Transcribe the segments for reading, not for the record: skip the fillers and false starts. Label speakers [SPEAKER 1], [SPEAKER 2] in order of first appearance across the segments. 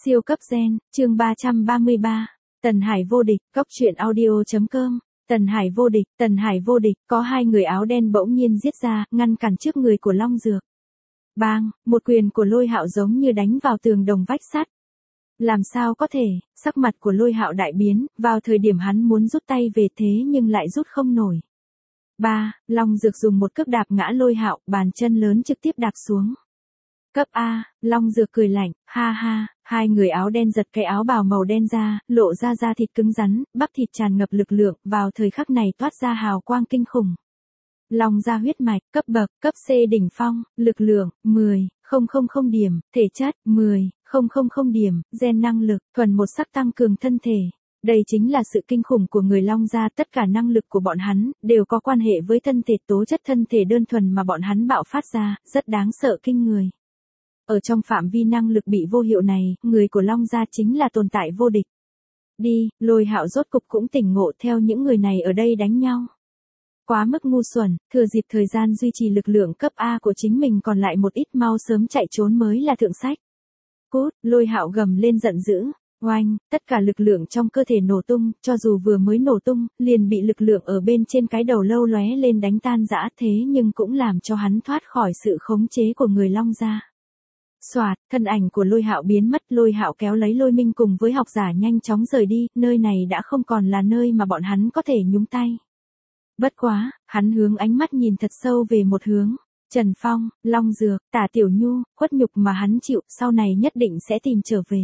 [SPEAKER 1] Siêu cấp gen, chương 333. Tần Hải vô địch, góc truyện audio.com. Tần Hải vô địch, có hai người áo đen bỗng nhiên giết ra, ngăn cản trước người của Long Dược. Bang, một quyền của Lôi Hạo giống như đánh vào tường đồng vách sắt. Làm sao có thể, sắc mặt của Lôi Hạo đại biến, vào thời điểm hắn muốn rút tay về thế nhưng lại rút không nổi. Long Dược dùng một cước đạp ngã Lôi Hạo, bàn chân lớn trực tiếp đạp xuống. Cấp A, Long Dược cười lạnh, ha ha, hai người áo đen giật cái áo bào màu đen ra, lộ ra da thịt cứng rắn, bắp thịt tràn ngập lực lượng, vào thời khắc này toát ra hào quang kinh khủng. Long gia huyết mạch, cấp bậc, cấp C đỉnh phong, lực lượng, 10,000 điểm, thể chất, 10,000 điểm, gen năng lực, thuần một sắc tăng cường thân thể. Đây chính là sự kinh khủng của người Long gia, tất cả năng lực của bọn hắn, đều có quan hệ với thân thể, tố chất thân thể đơn thuần mà bọn hắn bạo phát ra, rất đáng sợ kinh người. Ở trong phạm vi năng lực bị vô hiệu này, người của Long gia chính là tồn tại vô địch. Đi, Lôi Hạo rốt cục cũng tỉnh ngộ theo những người này ở đây đánh nhau. Quá mức ngu xuẩn, thừa dịp thời gian duy trì lực lượng cấp A của chính mình còn lại một ít, mau sớm chạy trốn mới là thượng sách. Cút, Lôi Hạo gầm lên giận dữ. Oanh, tất cả lực lượng trong cơ thể nổ tung, cho dù vừa mới nổ tung, liền bị lực lượng ở bên trên cái đầu lâu lóe lên đánh tan rã, thế nhưng cũng làm cho hắn thoát khỏi sự khống chế của người Long gia. Soạt, thân ảnh của Lôi Hạo biến mất, Lôi Hạo kéo lấy Lôi Minh cùng với học giả nhanh chóng rời đi, nơi này đã không còn là nơi mà bọn hắn có thể nhúng tay. Bất quá, hắn hướng ánh mắt nhìn thật sâu về một hướng. Trần Phong, Long Dược, Tả Tiểu Nhu, khuất nhục mà hắn chịu, sau này nhất định sẽ tìm trở về.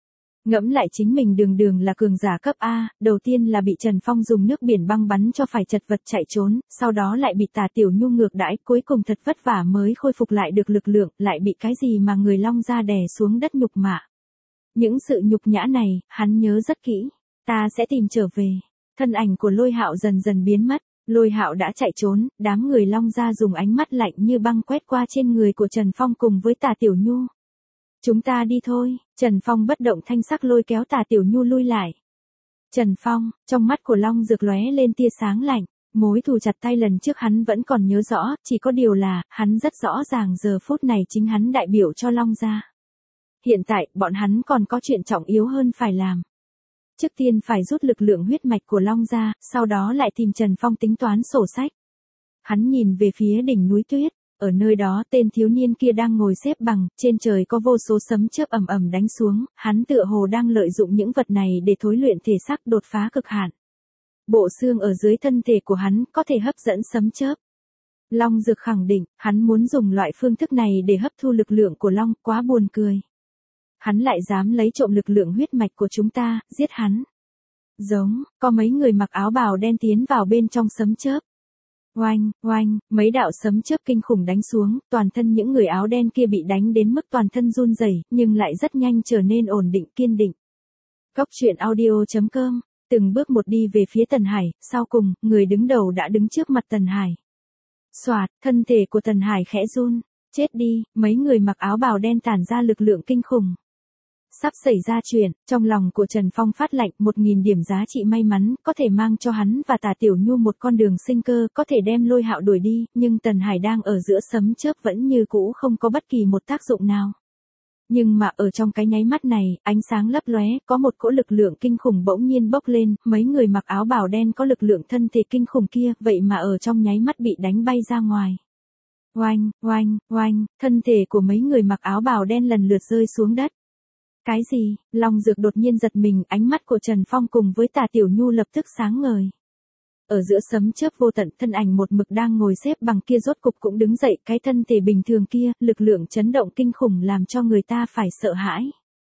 [SPEAKER 1] Ngẫm lại chính mình đường là cường giả cấp A, đầu tiên là bị Trần Phong dùng nước biển băng bắn cho phải chật vật chạy trốn, sau đó lại bị Tả Tiểu Nhu ngược đãi, cuối cùng thật vất vả mới khôi phục lại được lực lượng, lại bị cái gì mà người Long gia đè xuống đất nhục mạ. Những sự nhục nhã này, hắn nhớ rất kỹ. Ta sẽ tìm trở về. Thân ảnh của Lôi Hạo dần dần biến mất. Lôi Hạo đã chạy trốn, đám người Long gia dùng ánh mắt lạnh như băng quét qua trên người của Trần Phong cùng với Tả Tiểu Nhu. Chúng ta đi thôi, Trần Phong bất động thanh sắc lôi kéo Tả Tiểu Nhu lui lại. Trần Phong, trong mắt của Long Dược lóe lên tia sáng lạnh, mối thù chặt tay lần trước hắn vẫn còn nhớ rõ, chỉ có điều là, hắn rất rõ ràng giờ phút này chính hắn đại biểu cho Long gia. Hiện tại, bọn hắn còn có chuyện trọng yếu hơn phải làm. Trước tiên phải rút lực lượng huyết mạch của Long gia, sau đó lại tìm Trần Phong tính toán sổ sách. Hắn nhìn về phía đỉnh núi tuyết, ở nơi đó tên thiếu niên kia đang ngồi xếp bằng, trên trời có vô số sấm chớp ầm ầm đánh xuống, hắn tựa hồ đang lợi dụng những vật này để thối luyện thể xác đột phá cực hạn. Bộ xương ở dưới thân thể của hắn có thể hấp dẫn sấm chớp. Long Dược khẳng định, hắn muốn dùng loại phương thức này để hấp thu lực lượng của Long, quá buồn cười. Hắn lại dám lấy trộm lực lượng huyết mạch của chúng ta, giết hắn. Giống, có mấy người mặc áo bào đen tiến vào bên trong sấm chớp. Oanh, oanh, mấy đạo sấm chớp kinh khủng đánh xuống, toàn thân những người áo đen kia bị đánh đến mức toàn thân run rẩy, nhưng lại rất nhanh trở nên ổn định kiên định. Góc truyện audio.com, từng bước một đi về phía Tần Hải, sau cùng, người đứng đầu đã đứng trước mặt Tần Hải. Soạt, thân thể của Tần Hải khẽ run, chết đi, mấy người mặc áo bào đen tản ra lực lượng kinh khủng. Sắp xảy ra chuyện, trong lòng của Trần Phong phát lạnh, 1000 điểm giá trị may mắn, có thể mang cho hắn và Tả Tiểu Nhu một con đường sinh cơ, có thể đem Lôi Hạo đuổi đi, nhưng Tần Hải đang ở giữa sấm chớp vẫn như cũ không có bất kỳ một tác dụng nào. Nhưng mà ở trong cái nháy mắt này, ánh sáng lấp lóe, có một cỗ lực lượng kinh khủng bỗng nhiên bốc lên, mấy người mặc áo bào đen có lực lượng thân thể kinh khủng kia, vậy mà ở trong nháy mắt bị đánh bay ra ngoài. Oanh, oanh, oanh, thân thể của mấy người mặc áo bào đen lần lượt rơi xuống đất. Cái gì? Long Dược đột nhiên giật mình, ánh mắt của Trần Phong cùng với Tả Tiểu Nhu lập tức sáng ngời. Ở giữa sấm chớp vô tận, thân ảnh một mực đang ngồi xếp bằng kia rốt cục cũng đứng dậy, cái thân thể bình thường kia, lực lượng chấn động kinh khủng làm cho người ta phải sợ hãi.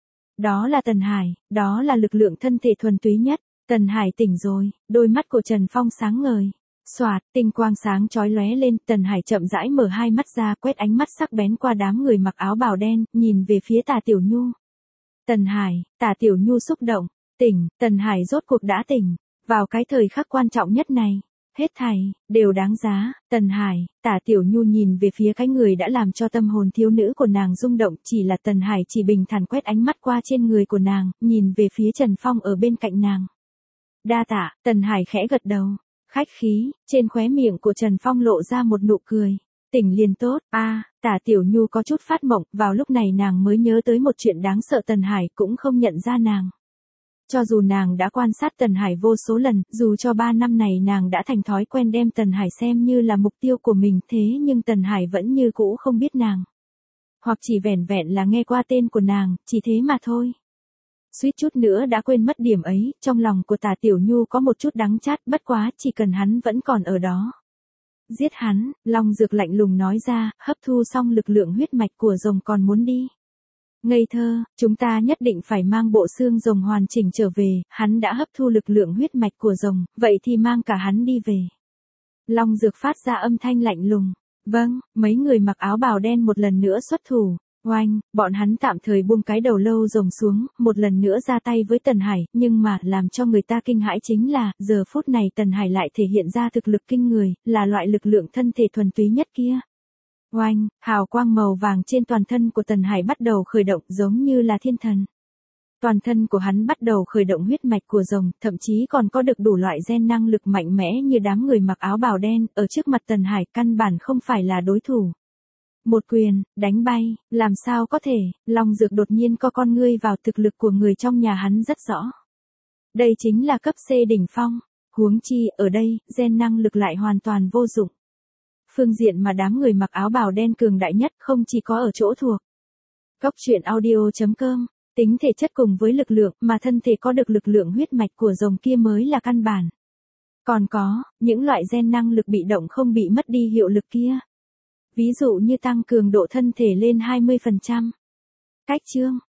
[SPEAKER 1] Đó là Tần Hải, đó là lực lượng thân thể thuần túy nhất. Tần Hải tỉnh rồi, đôi mắt của Trần Phong sáng ngời. Soạt, tinh quang sáng chói lóe lên, Tần Hải chậm rãi mở hai mắt ra, quét ánh mắt sắc bén qua đám người mặc áo bào đen, nhìn về phía Tả Tiểu Nhu. Tần Hải, Tả Tiểu Nhu xúc động, tỉnh, Tần Hải rốt cuộc đã tỉnh, vào cái thời khắc quan trọng nhất này, hết thảy, đều đáng giá. Tần Hải, Tả Tiểu Nhu nhìn về phía cái người đã làm cho tâm hồn thiếu nữ của nàng rung động, chỉ là Tần Hải chỉ bình thản quét ánh mắt qua trên người của nàng, nhìn về phía Trần Phong ở bên cạnh nàng. Đa tạ, Tần Hải khẽ gật đầu, khách khí, trên khóe miệng của Trần Phong lộ ra một nụ cười. Tỉnh liền tốt, Tả Tiểu Nhu có chút phát mộng, vào lúc này nàng mới nhớ tới một chuyện đáng sợ, Tần Hải cũng không nhận ra nàng. Cho dù nàng đã quan sát Tần Hải vô số lần, dù cho 3 năm này nàng đã thành thói quen đem Tần Hải xem như là mục tiêu của mình, thế nhưng Tần Hải vẫn như cũ không biết nàng. Hoặc chỉ vẻn vẹn là nghe qua tên của nàng, chỉ thế mà thôi. Suýt chút nữa đã quên mất điểm ấy, trong lòng của Tả Tiểu Nhu có một chút đắng chát, bất quá chỉ cần hắn vẫn còn ở đó. Giết hắn, Long Dược lạnh lùng nói ra, hấp thu xong lực lượng huyết mạch của rồng còn muốn đi. Ngây thơ, chúng ta nhất định phải mang bộ xương rồng hoàn chỉnh trở về, hắn đã hấp thu lực lượng huyết mạch của rồng, vậy thì mang cả hắn đi về. Long Dược phát ra âm thanh lạnh lùng. Vâng, mấy người mặc áo bào đen một lần nữa xuất thủ. Oanh, bọn hắn tạm thời buông cái đầu lâu rồng xuống, một lần nữa ra tay với Tần Hải, nhưng mà làm cho người ta kinh hãi chính là, giờ phút này Tần Hải lại thể hiện ra thực lực kinh người, là loại lực lượng thân thể thuần túy nhất kia. Oanh, hào quang màu vàng trên toàn thân của Tần Hải bắt đầu khởi động giống như là thiên thần. Toàn thân của hắn bắt đầu khởi động huyết mạch của rồng, thậm chí còn có được đủ loại gen năng lực mạnh mẽ như đám người mặc áo bào đen, ở trước mặt Tần Hải căn bản không phải là đối thủ. Một quyền, đánh bay, làm sao có thể, Long Dược đột nhiên co con ngươi vào thực lực của người trong nhà hắn rất rõ. Đây chính là cấp C đỉnh phong, huống chi, ở đây, gen năng lực lại hoàn toàn vô dụng. Phương diện mà đám người mặc áo bào đen cường đại nhất không chỉ có ở chỗ thuộc. Cốc truyện audio.com, tính thể chất cùng với lực lượng mà thân thể có được lực lượng huyết mạch của rồng kia mới là căn bản. Còn có, những loại gen năng lực bị động không bị mất đi hiệu lực kia. Ví dụ như tăng cường độ thân thể lên 20%. Cách chương